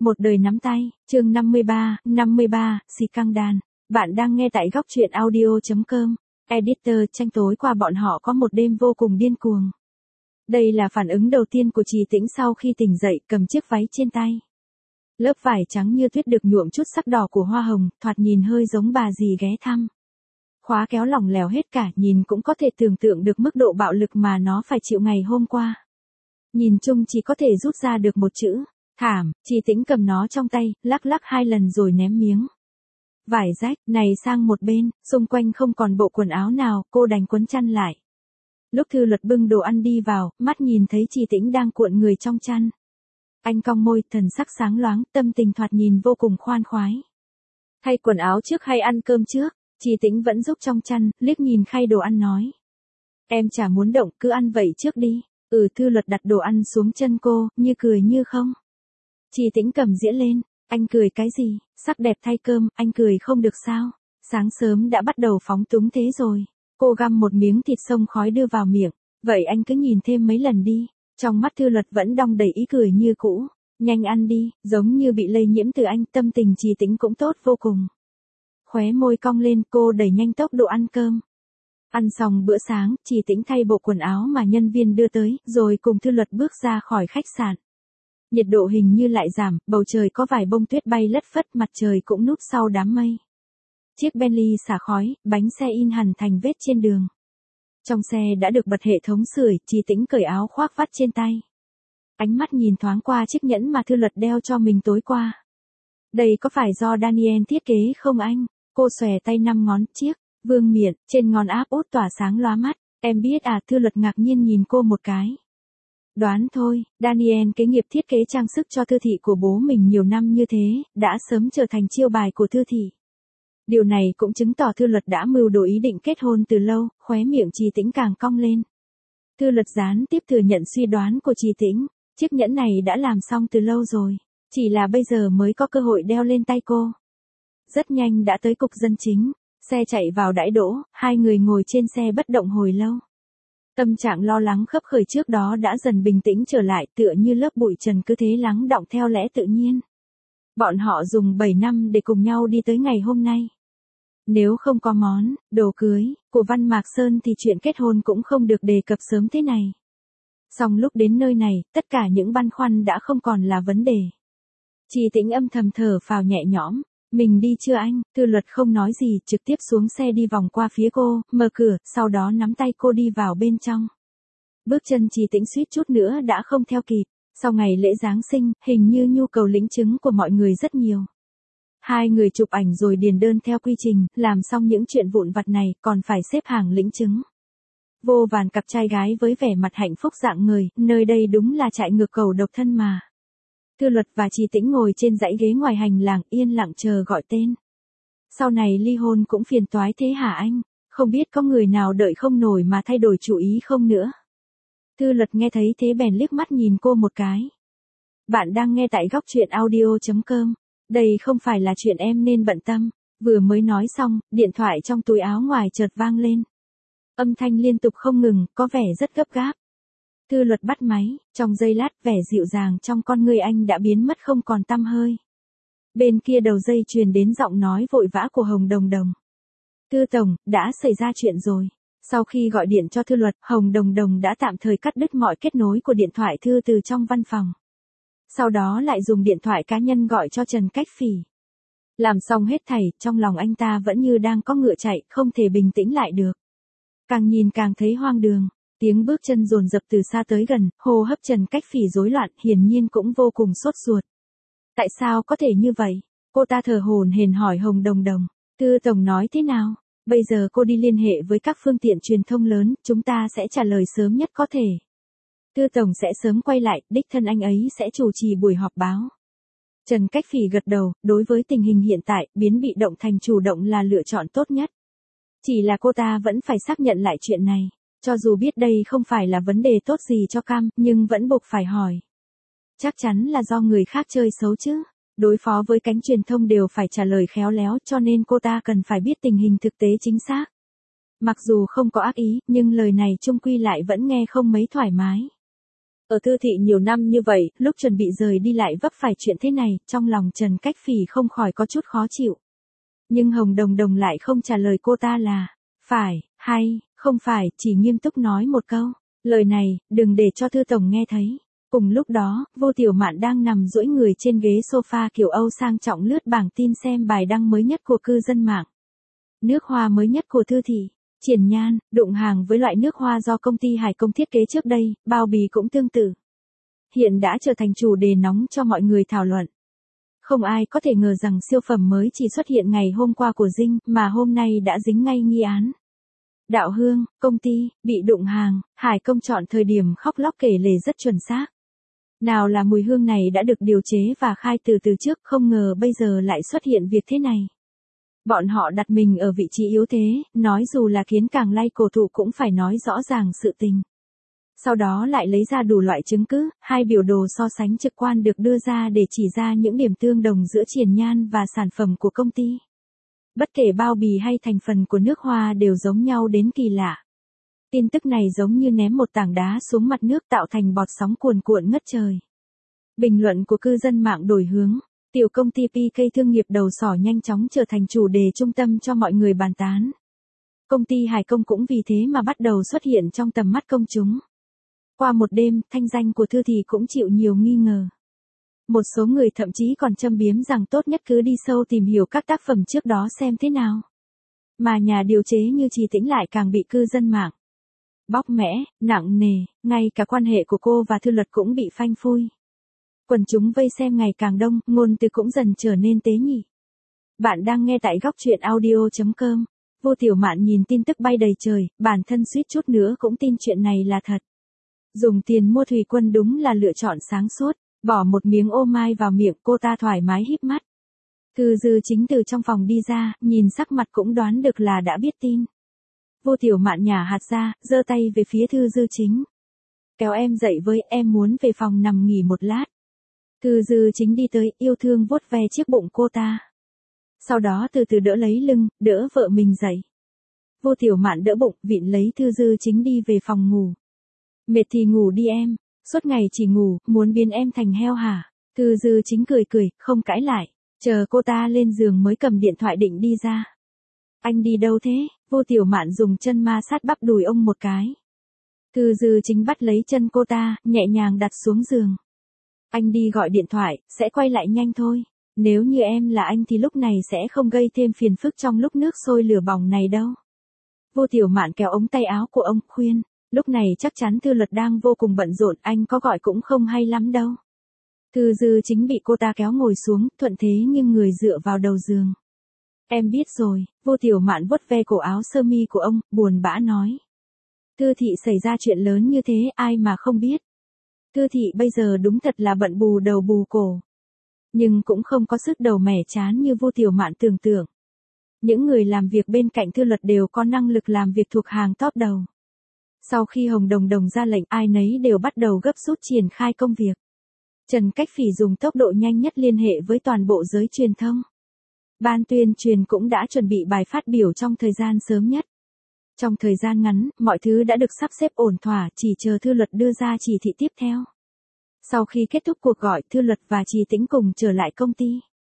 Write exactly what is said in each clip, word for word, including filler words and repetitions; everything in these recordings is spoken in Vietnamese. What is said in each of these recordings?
Một đời nắm tay, chương năm mươi ba, năm mươi ba, xì căng đàn. Bạn đang nghe tại góc truyện audio chấm com. Editor tranh tối qua bọn họ có một đêm vô cùng điên cuồng. Đây là phản ứng đầu tiên của Trì Tĩnh sau khi tỉnh dậy, cầm chiếc váy trên tay. Lớp vải trắng như tuyết được nhuộm chút sắc đỏ của hoa hồng, thoạt nhìn hơi giống bà dì ghé thăm. Khóa kéo lỏng lẻo hết cả, nhìn cũng có thể tưởng tượng được mức độ bạo lực mà nó phải chịu ngày hôm qua. Nhìn chung chỉ có thể rút ra được một chữ. Thảm. Trì Tĩnh cầm nó trong tay, lắc lắc hai lần rồi ném miếng. Vải rách, này sang một bên, xung quanh không còn bộ quần áo nào, cô đành quấn chăn lại. Lúc Thư Luật bưng đồ ăn đi vào, mắt nhìn thấy Trì Tĩnh đang cuộn người trong chăn. Anh cong môi, thần sắc sáng loáng, tâm tình thoạt nhìn vô cùng khoan khoái. Thay quần áo trước hay ăn cơm trước? Trì Tĩnh vẫn giúp trong chăn, liếc nhìn khay đồ ăn nói. Em chả muốn động, cứ ăn vậy trước đi. Ừ. Thư Luật đặt đồ ăn xuống chân cô, như cười như không. Trì Tĩnh cầm dĩa lên, anh cười cái gì, sắc đẹp thay cơm, anh cười không được sao, sáng sớm đã bắt đầu phóng túng thế rồi. Cô găm một miếng thịt xông khói đưa vào miệng, vậy anh cứ nhìn thêm mấy lần đi. Trong mắt Thư Luật vẫn đong đầy ý cười như cũ, nhanh ăn đi, giống như bị lây nhiễm từ anh, tâm tình Trì Tĩnh cũng tốt vô cùng. Khóe môi cong lên, cô đẩy nhanh tốc độ ăn cơm. Ăn xong bữa sáng, Trì Tĩnh thay bộ quần áo mà nhân viên đưa tới, rồi cùng Thư Luật bước ra khỏi khách sạn. Nhiệt độ hình như lại giảm, bầu trời có vài bông tuyết bay lất phất, mặt trời cũng núp sau đám mây. Chiếc Bentley xả khói, bánh xe in hẳn thành vết trên đường. Trong xe đã được bật hệ thống sưởi, Trì Tĩnh cởi áo khoác vắt trên tay. Ánh mắt nhìn thoáng qua chiếc nhẫn mà Thư Luật đeo cho mình tối qua. Đây có phải do Daniel thiết kế không anh? Cô xòe tay năm ngón, chiếc vương miện, trên ngón áp út tỏa sáng lóa mắt. Em biết à? Thư Luật ngạc nhiên nhìn cô một cái. Đoán thôi, Daniel kế nghiệp thiết kế trang sức cho Thư thị của bố mình nhiều năm như thế, đã sớm trở thành chiêu bài của Thư thị. Điều này cũng chứng tỏ Thư Luật đã mưu đồ ý định kết hôn từ lâu, khóe miệng Trì Tĩnh càng cong lên. Thư Luật gián tiếp thừa nhận suy đoán của Trì Tĩnh, chiếc nhẫn này đã làm xong từ lâu rồi, chỉ là bây giờ mới có cơ hội đeo lên tay cô. Rất nhanh đã tới cục dân chính, xe chạy vào đãi đỗ, hai người ngồi trên xe bất động hồi lâu. Tâm trạng lo lắng khấp khởi trước đó đã dần bình tĩnh trở lại, tựa như lớp bụi trần cứ thế lắng đọng theo lẽ tự nhiên. Bọn họ dùng bảy năm để cùng nhau đi tới ngày hôm nay. Nếu không có món đồ cưới của Văn Mạc Sơn thì chuyện kết hôn cũng không được đề cập sớm thế này. Song lúc đến nơi này, tất cả những băn khoăn đã không còn là vấn đề. Trì Tĩnh âm thầm thở phào nhẹ nhõm. Mình đi chưa anh? Thư Luật không nói gì, trực tiếp xuống xe đi vòng qua phía cô, mở cửa, sau đó nắm tay cô đi vào bên trong. Bước chân Trì Tĩnh suýt chút nữa đã không theo kịp. Sau ngày lễ Giáng sinh, hình như nhu cầu lĩnh chứng của mọi người rất nhiều. Hai người chụp ảnh rồi điền đơn theo quy trình, làm xong những chuyện vụn vặt này, còn phải xếp hàng lĩnh chứng. Vô vàn cặp trai gái với vẻ mặt hạnh phúc rạng ngời, nơi đây đúng là trại ngược cầu độc thân mà. Thư Luật và Trì Tĩnh ngồi trên dãy ghế ngoài hành lang, yên lặng chờ gọi tên. Sau này ly hôn cũng phiền toái thế hả anh? Không biết có người nào đợi không nổi mà thay đổi chủ ý không nữa? Thư Luật nghe thấy thế bèn liếc mắt nhìn cô một cái. Bạn đang nghe tại góc truyện audio chấm com. Đây không phải là chuyện em nên bận tâm. Vừa mới nói xong, điện thoại trong túi áo ngoài chợt vang lên. Âm thanh liên tục không ngừng, có vẻ rất gấp gáp. Thư Luật bắt máy, trong giây lát vẻ dịu dàng trong con người anh đã biến mất không còn tăm hơi. Bên kia đầu dây truyền đến giọng nói vội vã của Hồng Đồng Đồng. Thư tổng, đã xảy ra chuyện rồi. Sau khi gọi điện cho Thư Luật, Hồng Đồng Đồng đã tạm thời cắt đứt mọi kết nối của điện thoại Thư từ trong văn phòng. Sau đó lại dùng điện thoại cá nhân gọi cho Trần Cách Phỉ. Làm xong hết thảy, trong lòng anh ta vẫn như đang có ngựa chạy, không thể bình tĩnh lại được. Càng nhìn càng thấy hoang đường. Tiếng bước chân dồn dập từ xa tới gần, hô hấp Trần Cách Phỉ rối loạn, hiển nhiên cũng vô cùng sốt ruột. Tại sao có thể như vậy? Cô ta thở hổn hển hỏi Hồng Đồng Đồng. Thư tổng nói thế nào? Bây giờ cô đi liên hệ với các phương tiện truyền thông lớn, chúng ta sẽ trả lời sớm nhất có thể. Thư tổng sẽ sớm quay lại, đích thân anh ấy sẽ chủ trì buổi họp báo. Trần Cách Phỉ gật đầu, đối với tình hình hiện tại, biến bị động thành chủ động là lựa chọn tốt nhất. Chỉ là cô ta vẫn phải xác nhận lại chuyện này. Cho dù biết đây không phải là vấn đề tốt gì cho Cam, nhưng vẫn buộc phải hỏi. Chắc chắn là do người khác chơi xấu chứ. Đối phó với cánh truyền thông đều phải trả lời khéo léo, cho nên cô ta cần phải biết tình hình thực tế chính xác. Mặc dù không có ác ý, nhưng lời này chung quy lại vẫn nghe không mấy thoải mái. Ở Thư thị nhiều năm như vậy, lúc chuẩn bị rời đi lại vấp phải chuyện thế này, trong lòng Trần Cách Phỉ không khỏi có chút khó chịu. Nhưng Hồng Đồng Đồng lại không trả lời cô ta là, phải, hay, không phải, chỉ nghiêm túc nói một câu. Lời này, đừng để cho Thư Tổng nghe thấy. Cùng lúc đó, Vô Tiểu Mạn đang nằm duỗi người trên ghế sofa kiểu Âu sang trọng lướt bảng tin xem bài đăng mới nhất của cư dân mạng. Nước hoa mới nhất của Thư thị, Triển Nhan, đụng hàng với loại nước hoa do công ty Hải Công thiết kế trước đây, bao bì cũng tương tự. Hiện đã trở thành chủ đề nóng cho mọi người thảo luận. Không ai có thể ngờ rằng siêu phẩm mới chỉ xuất hiện ngày hôm qua của Dinh, mà hôm nay đã dính ngay nghi án. Đạo Hương, công ty, bị đụng hàng, Hải Công chọn thời điểm khóc lóc kể lể rất chuẩn xác. Nào là mùi hương này đã được điều chế và khai từ từ trước, không ngờ bây giờ lại xuất hiện việc thế này. Bọn họ đặt mình ở vị trí yếu thế, nói dù là kiến càng lay cổ thụ cũng phải nói rõ ràng sự tình. Sau đó lại lấy ra đủ loại chứng cứ, hai biểu đồ so sánh trực quan được đưa ra để chỉ ra những điểm tương đồng giữa Triển Nhan và sản phẩm của công ty. Bất kể bao bì hay thành phần của nước hoa đều giống nhau đến kỳ lạ. Tin tức này giống như ném một tảng đá xuống mặt nước tạo thành bọt sóng cuồn cuộn ngất trời. Bình luận của cư dân mạng đổi hướng, tiểu công ty pê ca thương nghiệp đầu sỏ nhanh chóng trở thành chủ đề trung tâm cho mọi người bàn tán. Công ty Hải Công cũng vì thế mà bắt đầu xuất hiện trong tầm mắt công chúng. Qua một đêm, thanh danh của Thư thị cũng chịu nhiều nghi ngờ. Một số người thậm chí còn châm biếm rằng tốt nhất cứ đi sâu tìm hiểu các tác phẩm trước đó xem thế nào. Mà nhà điều chế như Trì Tĩnh lại càng bị cư dân mạng bóc mẽ, nặng nề, ngay cả quan hệ của cô và Thư Luật cũng bị phanh phui. Quần chúng vây xem ngày càng đông, ngôn từ cũng dần trở nên tế nhị. Bạn đang nghe tại góc truyện audio chấm com. Vô Tiểu Mạn nhìn tin tức bay đầy trời, bản thân suýt chút nữa cũng tin chuyện này là thật. Dùng tiền mua Thủy Quân đúng là lựa chọn sáng suốt, bỏ một miếng ô mai vào miệng cô ta thoải mái híp mắt. Thư Dư Chính từ trong phòng đi ra, nhìn sắc mặt cũng đoán được là đã biết tin. Vô Tiểu Mạn nhả hạt ra, giơ tay về phía Thư Dư Chính. Kéo em dậy với, em muốn về phòng nằm nghỉ một lát. Thư Dư Chính đi tới, yêu thương vuốt ve chiếc bụng cô ta. Sau đó từ từ đỡ lấy lưng, đỡ vợ mình dậy. Vô Tiểu Mạn đỡ bụng, vịn lấy Thư Dư Chính đi về phòng ngủ. Mệt thì ngủ đi em, suốt ngày chỉ ngủ, muốn biến em thành heo hả? Thư Dư Chính cười cười, không cãi lại, chờ cô ta lên giường mới cầm điện thoại định đi ra. Anh đi đâu thế? Vô Tiểu Mạn dùng chân ma sát bắp đùi ông một cái. Thư Dư Chính bắt lấy chân cô ta, nhẹ nhàng đặt xuống giường. Anh đi gọi điện thoại, sẽ quay lại nhanh thôi. Nếu như em là anh thì lúc này sẽ không gây thêm phiền phức trong lúc nước sôi lửa bỏng này đâu. Vô Tiểu Mạn kéo ống tay áo của ông, khuyên. Lúc này chắc chắn Thư Luật đang vô cùng bận rộn, anh có gọi cũng không hay lắm đâu. Thư Dư Chính bị cô ta kéo ngồi xuống, thuận thế nghiêng người dựa vào đầu giường. Em biết rồi. Vô Tiểu Mạn vuốt ve cổ áo sơ mi của ông, buồn bã nói. Thư thị xảy ra chuyện lớn như thế, ai mà không biết. Thư thị bây giờ đúng thật là bận bù đầu bù cổ. Nhưng cũng không có sức đầu mẻ chán như Vô Tiểu Mạn tưởng tượng. Những người làm việc bên cạnh Thư Luật đều có năng lực làm việc thuộc hàng top đầu. Sau khi Hồng Đồng Đồng ra lệnh, ai nấy đều bắt đầu gấp rút triển khai công việc. Trần Cách Phỉ dùng tốc độ nhanh nhất liên hệ với toàn bộ giới truyền thông. Ban tuyên truyền cũng đã chuẩn bị bài phát biểu trong thời gian sớm nhất. Trong thời gian ngắn, mọi thứ đã được sắp xếp ổn thỏa, chỉ chờ Thư Luật đưa ra chỉ thị tiếp theo. Sau khi kết thúc cuộc gọi, Thư Luật và Trì Tĩnh cùng trở lại công ty.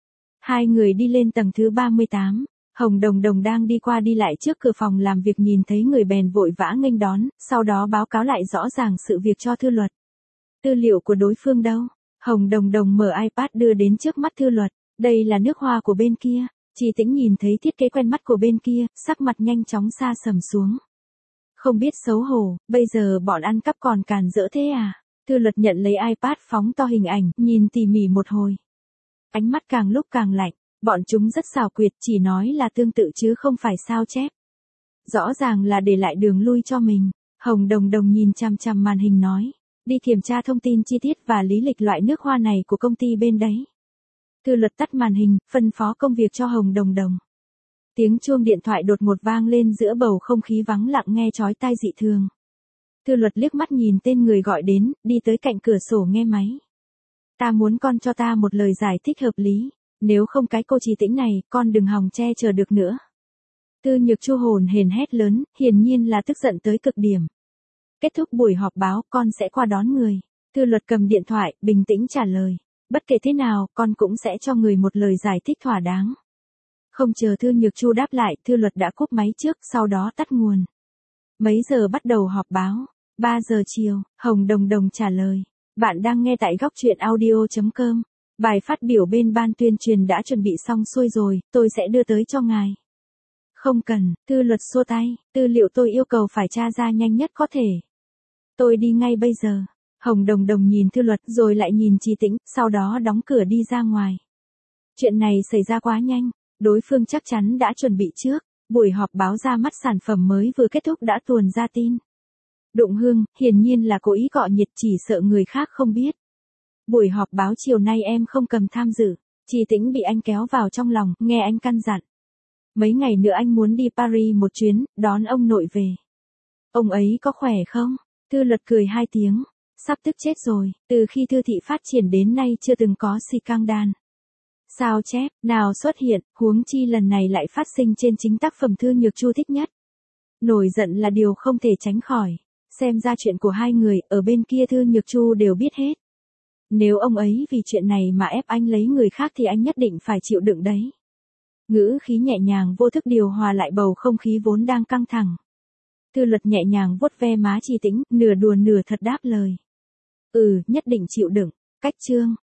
Hai người đi lên tầng thứ ba mươi tám. Hồng Đồng Đồng đang đi qua đi lại trước cửa phòng làm việc, nhìn thấy người bèn vội vã nghênh đón, sau đó báo cáo lại rõ ràng sự việc cho Thư Luật. Tư liệu của đối phương đâu? Hồng Đồng Đồng mở iPad đưa đến trước mắt Thư Luật. Đây là nước hoa của bên kia. Trì Tĩnh nhìn thấy thiết kế quen mắt của bên kia, sắc mặt nhanh chóng sa sầm xuống. Không biết xấu hổ, bây giờ bọn ăn cắp còn càn rỡ thế à? Thư Luật nhận lấy iPad phóng to hình ảnh, nhìn tỉ mỉ một hồi. Ánh mắt càng lúc càng lạnh. Bọn chúng rất xảo quyệt, chỉ nói là tương tự chứ không phải sao chép. Rõ ràng là để lại đường lui cho mình. Hồng Đồng Đồng nhìn chằm chằm màn hình nói. Đi kiểm tra thông tin chi tiết và lý lịch loại nước hoa này của công ty bên đấy. Thư Luật tắt màn hình, phân phó công việc cho Hồng Đồng Đồng. Tiếng chuông điện thoại đột ngột vang lên giữa bầu không khí vắng lặng nghe chói tai dị thường. Thư Luật liếc mắt nhìn tên người gọi đến, đi tới cạnh cửa sổ nghe máy. Ta muốn con cho ta một lời giải thích hợp lý. Nếu không cái cô Trì Tĩnh này, con đừng hòng che chở được nữa. Tư Nhược Chu hồn hển hét lớn, hiển nhiên là tức giận tới cực điểm. Kết thúc buổi họp báo, con sẽ qua đón người. Thư Luật cầm điện thoại, bình tĩnh trả lời. Bất kể thế nào, con cũng sẽ cho người một lời giải thích thỏa đáng. Không chờ Thư Nhược Chu đáp lại, Thư Luật đã cúp máy trước, sau đó tắt nguồn. Mấy giờ bắt đầu họp báo? ba giờ chiều, Hồng Đồng Đồng trả lời. Bạn đang nghe tại góc truyện audio chấm com. Bài phát biểu bên ban tuyên truyền đã chuẩn bị xong xuôi rồi, tôi sẽ đưa tới cho ngài. Không cần, Thư Luật xua tay, tư liệu tôi yêu cầu phải tra ra nhanh nhất có thể. Tôi đi ngay bây giờ. Hồng Đồng Đồng nhìn Thư Luật rồi lại nhìn Trì Tĩnh, sau đó đóng cửa đi ra ngoài. Chuyện này xảy ra quá nhanh, đối phương chắc chắn đã chuẩn bị trước. Buổi họp báo ra mắt sản phẩm mới vừa kết thúc đã tuồn ra tin. Đụng Hương, hiển nhiên là cố ý cọ nhiệt, chỉ sợ người khác không biết. Buổi họp báo chiều nay em không cầm tham dự. Trì Tĩnh bị anh kéo vào trong lòng, nghe anh căn dặn. Mấy ngày nữa anh muốn đi Paris một chuyến, đón ông nội về. Ông ấy có khỏe không? Thư Luật cười hai tiếng. Sắp tức chết rồi, từ khi Thư thị phát triển đến nay chưa từng có scandal. Sao chép, nào xuất hiện, huống chi lần này lại phát sinh trên chính tác phẩm Thư Nhược Chu thích nhất. Nổi giận là điều không thể tránh khỏi. Xem ra chuyện của hai người, ở bên kia Thư Nhược Chu đều biết hết. Nếu ông ấy vì chuyện này mà ép anh lấy người khác thì anh nhất định phải chịu đựng đấy. Ngữ khí nhẹ nhàng vô thức điều hòa lại bầu không khí vốn đang căng thẳng. Thư Luật nhẹ nhàng vuốt ve má Trì Tĩnh, nửa đùa nửa thật đáp lời. Ừ, nhất định chịu đựng. Cách chương.